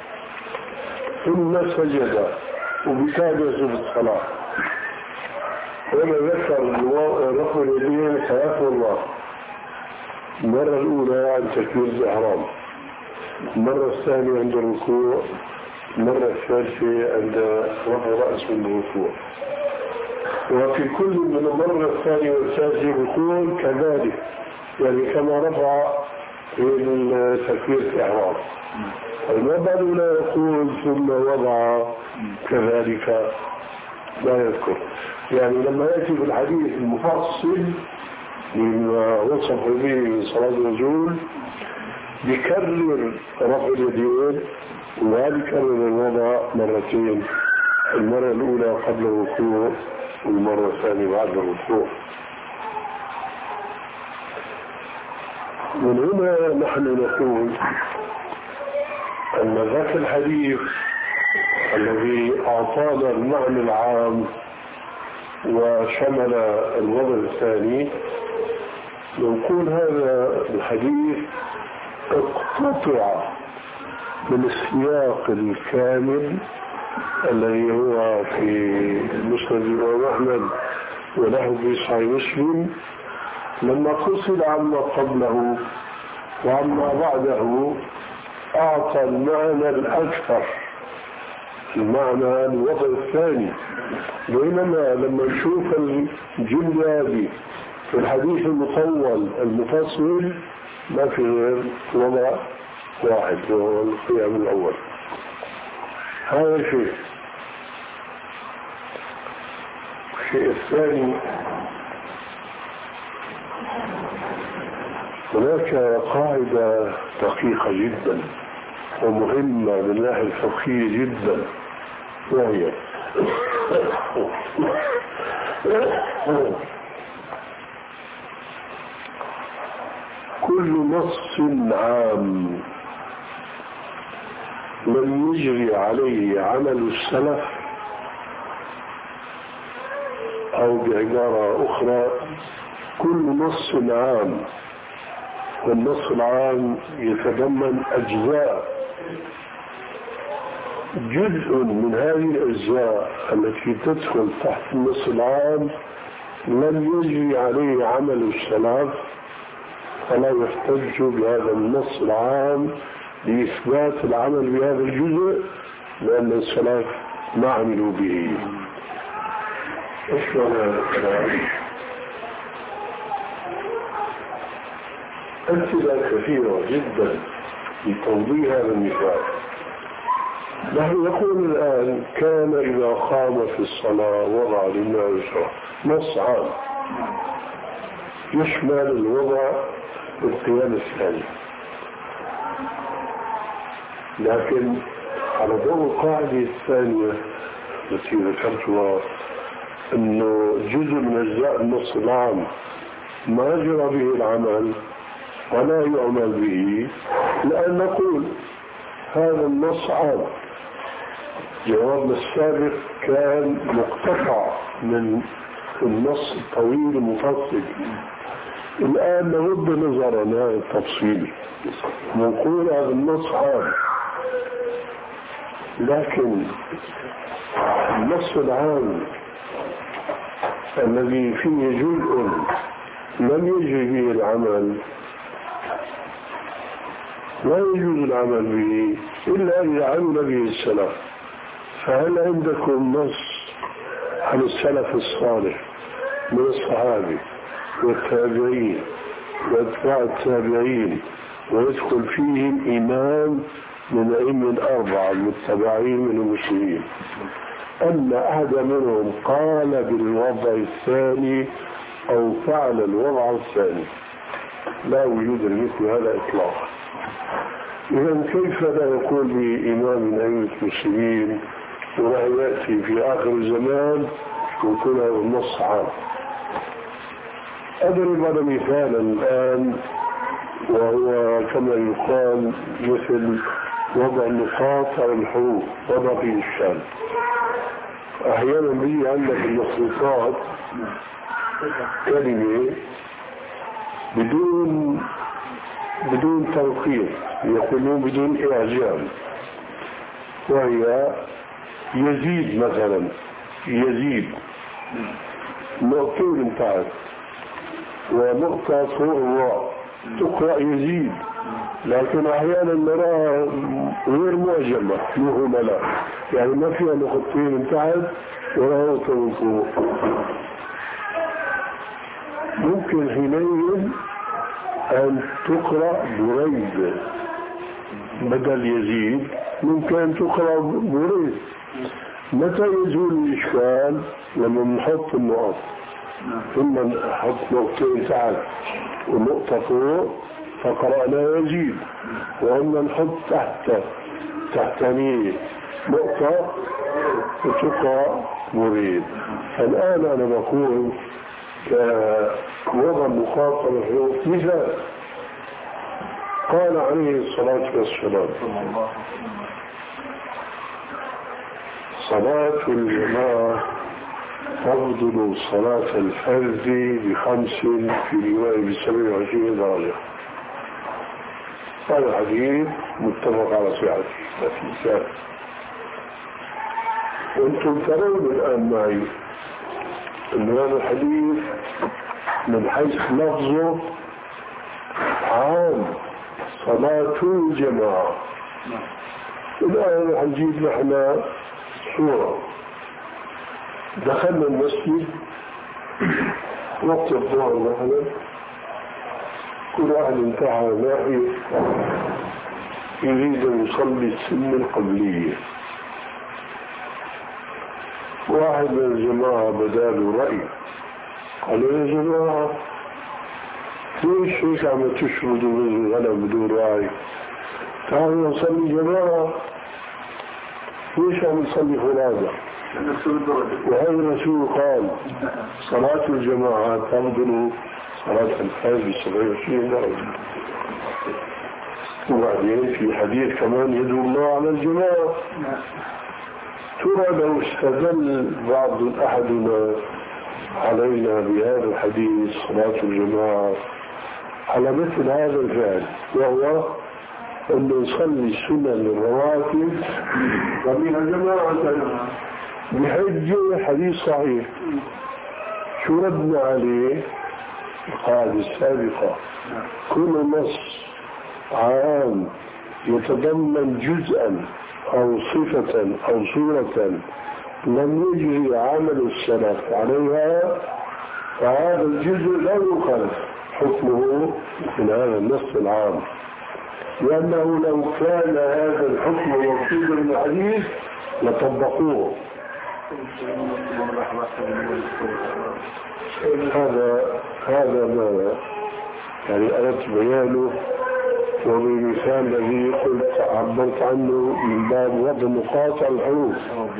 ثم سجد وبكاد يسجد الصلاة. وأنا ذكر رفع اليدين ثلاث مرات، المرة الأولى عند تكبير الإحرام، المرة الثانية عند الركوع، المرة الثالثة عند رفع رأس من الركوع. وفي كل من المرة الثانية والثالثة الركوع كذلك، يعني كما رفع في تكبير الإحرام. المرة الأولى يقول ثم وضع كذلك لا يذكر، يعني لما يأتي في الحديث المفصل لما وصف به صلاة الرسول بكرر رفع اليدين وبكرر الوضع مرتين، المرة الأولى قبل الركوع والمرة الثانية بعد الركوع. من هنا نحن نقول أن ذاك الحديث الذي أعطانا المعنى العام وشمل الوضع الثاني، نقول هذا الحديث اقتطع من السياق الكامل الذي هو في مسند الإمام أحمد وله في صحيح مسلم، لما قصد عما قبله وعما بعده أعطى المعنى الأكثر، المعنى الوضع الثاني. بينما لما نشوف الجملة هذه في الحديث المطول المفصل ما في غير وضع واحد وهو القيام الأول. هذا شيء. الشيء الثاني، هناك قاعدة دقيقة جدا ومهمة من الناحية الفقهية جدا، وهي كل نص عام لم يجري عليه عمل السلف، أو بعبارة أخرى كل نص عام، والنص العام يتضمن أجزاء، جزء من هذه الأجزاء التي تدخل تحت النص العام لم يجري عليه عمل السلف، فلا يحتج بهذا النص العام لإثبات العمل بهذا الجزء، لأن السلف ما عملوا به. إيش معنى هذا الكلام؟ أمثلة كثيرة جدا لتوضيح هذا المثال. نحن نقول الآن كان إذا قام في الصلاة وضع للناس نص عام يشمل الوضع والقيام الثاني، لكن على ضوء القاعدة الثانية التي ذكرتها أنه جزء من أجزاء النص العام ما جرى به العمل ولا يعمل به، لأن نقول هذا النص عام. جوابنا السابق كان مقتطع من النص الطويل المفصل، الآن نرد نظرنا التفصيل ونقول هذا النص عام، لكن النص العام الذي فيه جزء لم يجري به العمل لا يجوز العمل به إلا إذا عمل به السلف. فهل عندكم نص عن السلف الصالح من الصحابة والتابعين واتباع التابعين ويدخل فيهم إمام من أئمة الأربعة المتبعين من المسلمين أن أحد منهم قال بالوضع الثاني أو فعل الوضع الثاني؟ لا وجود لمثل هذا إطلاقا. إذن كيف لا يقول بإمام من أئمة المسلمين ولا يأتي في آخر الزمان ويكون هذا النص عام؟ أضرب على مثالا الآن وهو كما يقال مثل وضع النقاط على الحروف وضع في الشام. أحيانا بيجي عندك المخلوقات كلمة بدون بدون توقيت، يقولون بدون إعجام، وهي يزيد مثلا، يزيد نقطتين انتهت ونقطة فوق الراء تقرأ يزيد، لكن أحيانا نراها غير معجمة مهملة، يعني ما فيها نقطتين انتهت ولا نقطة من فوق. ممكن حينئذ أن تقرأ بريد بدل يزيد، ممكن أن تقرأ بريد. متى يزول الإشكال؟ لما نحط النقط، ثم نحط نقطتين تحت ونقطة فوق فقرأنا يزيد، وأما نحط تحت تحتانية نقطة وتقرأ مريد. الآن أنا بقول كوضع مخاطر مثال قال عليه الصلاة والسلام: صلاة الجماعة تفضل صلاة الفرد بخمس في رواية بسبع وعشرين درجة. هذا الحديث متفق على صحته. وانتم ترون الآن معي أن هذا الحديث من حيث لفظه عام، صلاة الجماعة. الآن حنجيب نحن صورة: دخلنا المسجد وقت الظهر مثلا، كل واحد انتهى ناحية يريد أن يصلي السنة القبلية. واحد من الجماعة بداله رأي، قالوا: يا جماعة ليش هيك عم تشردوا بالغنم بدون راعي؟ تعالوا نصلي جماعة، ليش عم نصلي فرادى؟ وهذا الرسول قال: صلاة الجماعة تفضل صلاة الفرد بسبع وعشرين درجة. وبعدين في حديث كمان يدعو الله على الجماعة. ترى لو استدل بعض أحدنا علينا بهذا الحديث صلاة الجماعة على مثل هذا الفعل، وهو أن نصلي سنن الرواتب ومن الجماعة بحجة حديث صحيح، شو ردنا عليه؟ القاعدة السابقة: كل نص عام يتضمن جزءا أو صفة أو صورة لم يجري عمل السلف عليها فهذا الجزء لا يخالف حكمه من هذا النص العام، لأنه لو كان هذا الحكم موجودا من الحديث لطبقوه. هذا هذا ما يعني أردت بيانه، وبالمثال الذي قلت عبرت عنه من باب وضع نقاط الحروف.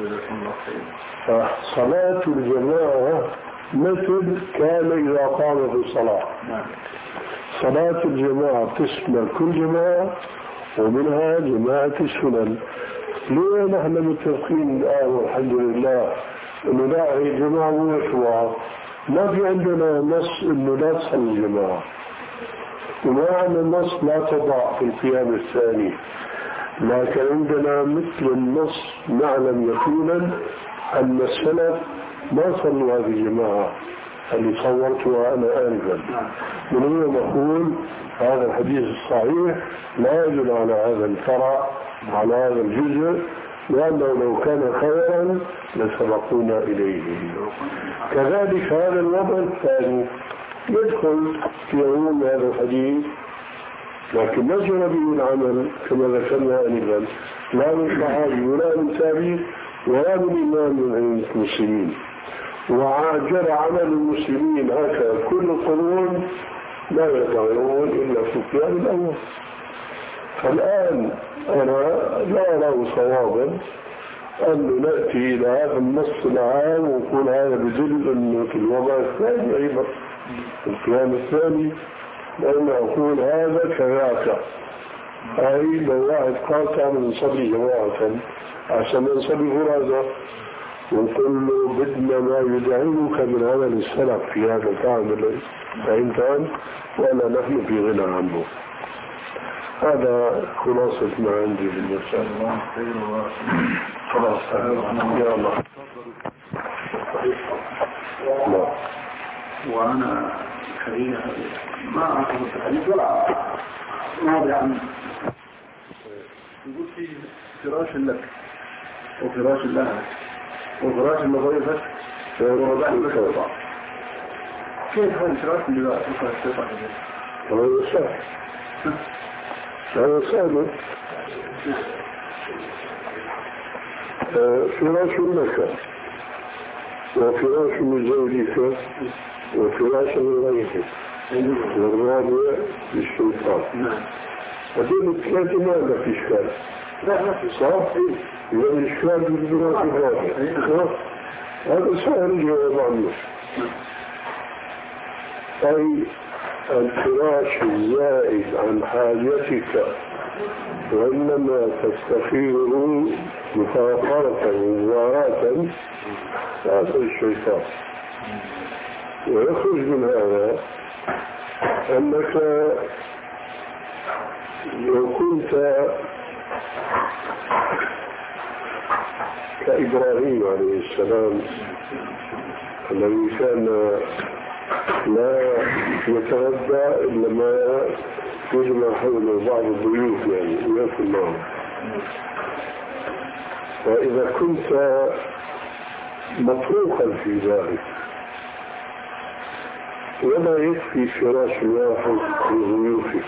فصلاة الجماعة مثل كان إذا قام في الصلاة. صلاة الجماعة تشمل كل جماعة ومنها جماعة السنن. ليه نحن متفقين الآن والحمد لله إنه لا هي جماعة ومشروعة؟ ما في عندنا نص إنه لا تصلي الجماعة، وما عندنا نص لا تضع في القيام الثاني، لكن عندنا مثل النص نعلم يقينا أن السلف ما صلوا هذه الجماعة، اللي صورتها أنا آنفا. من هنا نقول هذا الحديث الصحيح لا يدل على هذا الفرع على هذا الجزء، لأنه لو كان خيرا لسبقونا إليه. كذلك هذا الوضع الثاني يدخل في عموم هذا الحديث، لكن ما جرى به العمل كما ذكرنا آنفا، لا من صحابي ولا من تابعي ولا من إمام من المسلمين. وجرى عمل المسلمين هكذا كل القرون لا يدعون إلا سفيان الأول. فالآن أنا لا أرى صوابا أن نأتي إلى هذا النص العام ونقول هذا بدل أنه في الوضع الثاني أيضا في القيام الثاني، لأن أقول هذا كذاك. أي لو واحد قال تعمل نصلي جماعة عشان نصلي فرادة ونقول له بدنا ما يدعونك من عمل السلف في هذا العمل فإن كان ولا نحن في غنى عنه. هذا خلاصة ما عندي بالمسألة. الله خير خلاص يا الله. لا وأنا حقيقة ما أعرف الحديث ولا ماضي عنه. يقول في فراش لك وفراش لها وفراش لضيفك ورباح لك. كيف هذا الفراش اللي بقى يفرح الشيطان هذا؟ هذا سهل هذا سهل. فراش لك وفراش لزوجك وفراش لغيرك والرابع للشيطان. هذول الثلاثة ما في إشكال. لا ما في صح؟ يعني الإشكال بالفراش الرابع هذا سهل الجواب عنه. أي الفراش الزائد عن حاجتك وإنما تستخيره مفاخرة ومباراة هذا الشيطان. ويخرج من هذا أنك لو كنت كإبراهيم عليه السلام الذي كان لا يتغذى إلا ما يجمع حوله بعض الضيوف يعني ويأكل معه. وإذا كنت مطروقا في ذلك ولا يكفي فراش واحد لضيوفك،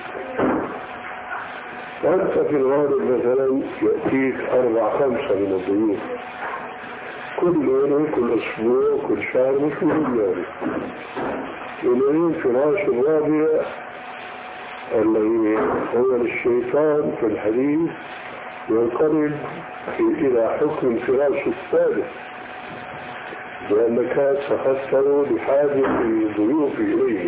وأنت في الغالب مثلا يأتيك أربع خمسة من الضيوف كل يوم كل أسبوع كل شهر مش مهم يعني. يلاقين فراش الرابع الذي هو الشيطان في الحديث ينقلب إلى حكم فراش الثالث، لأنك تخسر بحاجة الضيوف إليه.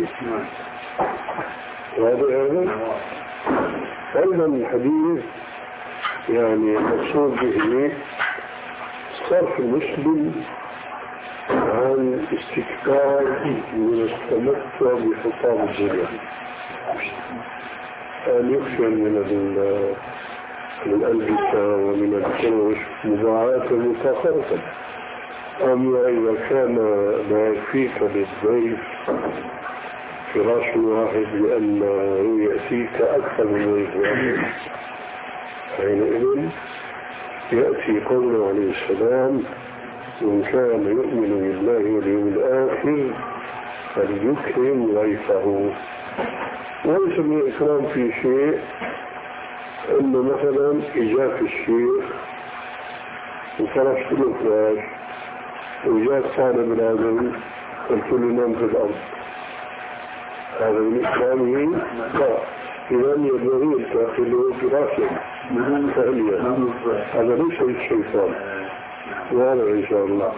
هذا هذا أيضا الحديث يعني مقصود به صرف المسلم عن استكبار من التمتع بخطاب الدنيا، أن يخشى من الألبسة ومن الفرش مضاعاة مفاخرة. أما إذا كان لا يكفيك للضيف فراش واحد لأنه يأتيك أكثر من ضيف واحد، حينئذ يأتي قوله عليه السلام من كان يؤمن بالله واليوم الآخر فليكرم ضيفه. وليس من الإكرام في شيء إنه مثلا إجاك الشيخ وفرشت له فراش وجاء طالب العلم قلت له نام في الأرض، هذا من إسلامه لا. إذا ينبغي التأخير فراشا ثانية، هذا ليس الشيطان. وهذا إن شاء الله.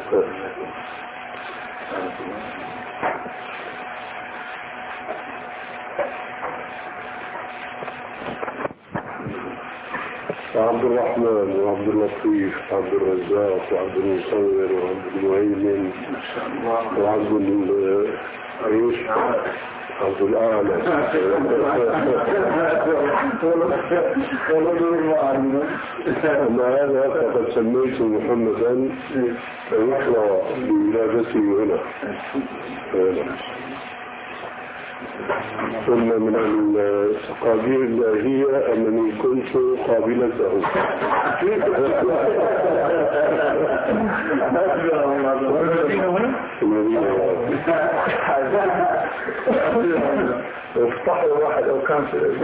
عبد الرحمن وعبد اللطيف وعبد الرزاق وعبد المصور وعبد المهيمن وعبد العيش عبد الأعلى أما هذا فقد سميت محمدا فيقرأ بولادته هنا. ثم من التقادير الإلهية أنني كنت قابلته. افتحوا واحد أو كان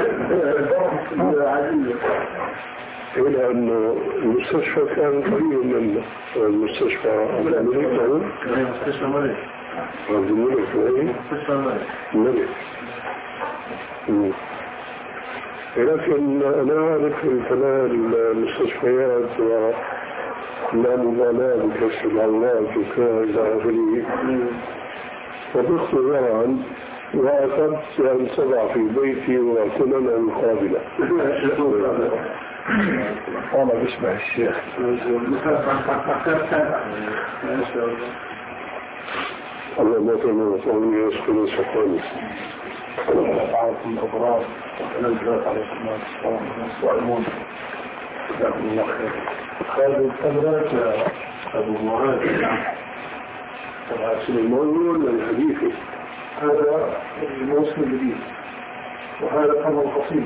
عزيزة إلى أن المستشفى كان قريب من المستشفى عبد الملك. مستشفى الملك عبد الملك مستشفى الملك الملك. لكن أنا أعرف الفناء المستشفيات ولا مبالاة بكشف العورات وكذا آخره، فضغط ورعا وأخذت أن تضع في بيتي وكلنا مقابلة. أنا بسمع الشيخ الله ما تنمو صلي يسكن سكوني أعرفكم الأبرار ونزلت عليكم والسلام جزاكم الله خير. هذا الأبرار يا أبو معاذ سليمان الحديثي، هذا الموسم الجديد وهذا الأمر القصير.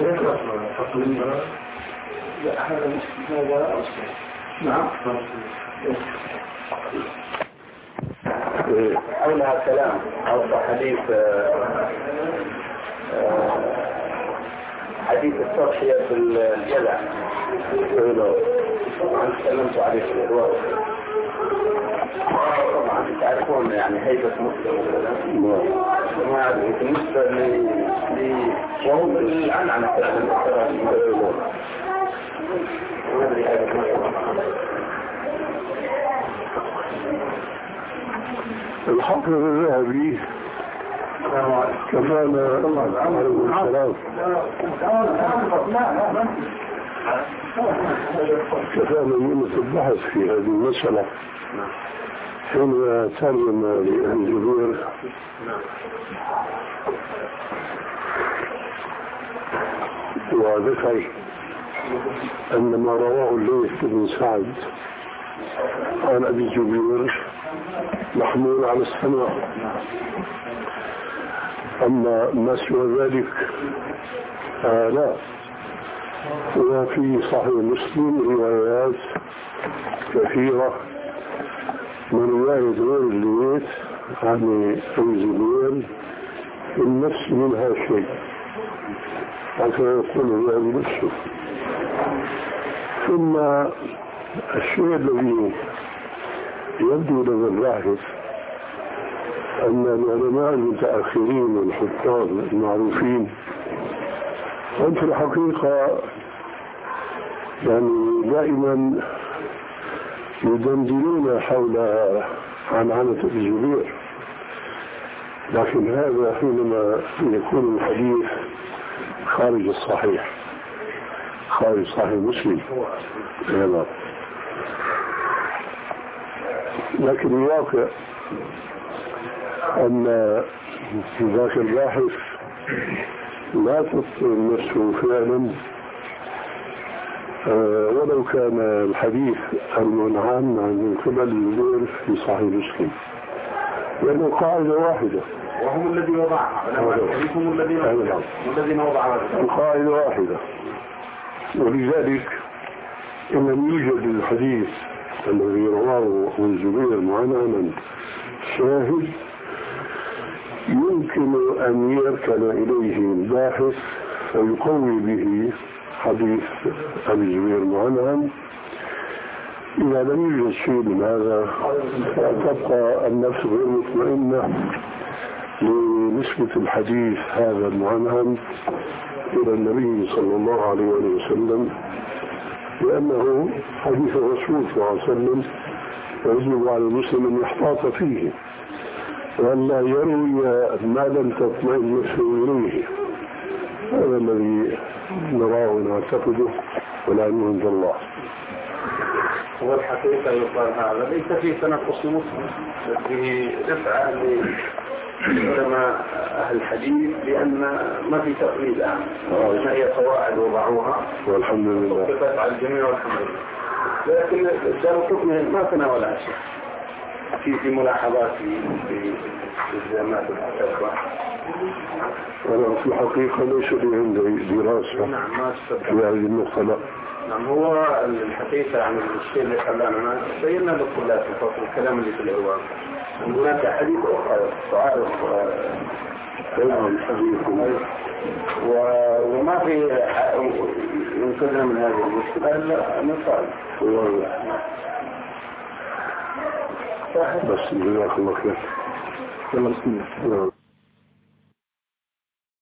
لا هذا هذا أصلا. نعم. حول هذا الكلام أو حديث حديث التضحية في الجلع طبعا تكلمت عليه في الإرواء. طبعا تعرفون يعني هيبة مسلم وما بالنسبة لشعوب العنعنة الحافظ الذهبي كفانا عليه السلام كفانا يونس البحث في هذه المسألة حين ترجم لأهل جبير وذكر أن ما رواه الليث بن سعد عن أبي جبير محمول على السماء، أما ما سوى ذلك آه لا. وفي صحيح مسلم روايات كثيرة من رواية غير الليث عن أبي جبير النفس منها شيء حتى يقول ذلك نفسه. ثم الشيء الذي يبدو لدى الباحث أن العلماء المتأخرين والحفاظ المعروفين هم في الحقيقة يعني دائما يدندنون حول عنعنة أبي جبير، لكن هذا حينما يكون الحديث خارج الصحيح خارج صحيح مسلم. لكن الواقع أن ذاك الباحث لا تطلب نفسه فعلا ولو كان الحديث المنعم من قبل الجبير في صحيح مسلم، لأنه قاعدة واحدة وهم الذي وضعها هم الذين وضعها القاعدة واحدة. ولذلك إن لم يوجد الحديث الذي رواه الزبير معنعنا شاهد يمكن أن يركن إليه الباحث فيقوي به حديث أبي الزبير معنعن. إذا لم يوجد شيء من هذا فتبقى النفس غير مطمئنة لنسبة الحديث هذا المعنعن إلى النبي صلى الله عليه وسلم، لأنه حديث الرسول صلى الله عليه وسلم يجب على المسلم أن يحتاط فيه وأن لا يروي ما لم تطمئن نفسه إليه. هذا الذي نراه ونعتقده والعلم عند الله. والحقيقة يقال هذا ليس في تنقص مسلم، فيه دفعة علماء أهل الحديث بأن ما في تقليد الآن، ما هي قواعد وضعوها والحمد لله وطبقت على الجميع والحمد لله. لكن الدارقطني ما تناول شيء في في ملاحظاته في الزامات الفتوى. أنا في الحقيقة ليس لي عندي دراسة نعم ما في هذه النقطة. لا. نعم هو الحقيقة عن الشيء اللي خلانا بينا للطلاب في الفصل الكلام اللي في الإعوام. هناك حديث أخرى تعارف بينهم حديث وما في ينقذنا من هذه المشكلة إلا نصال. بس جزاك الله خير.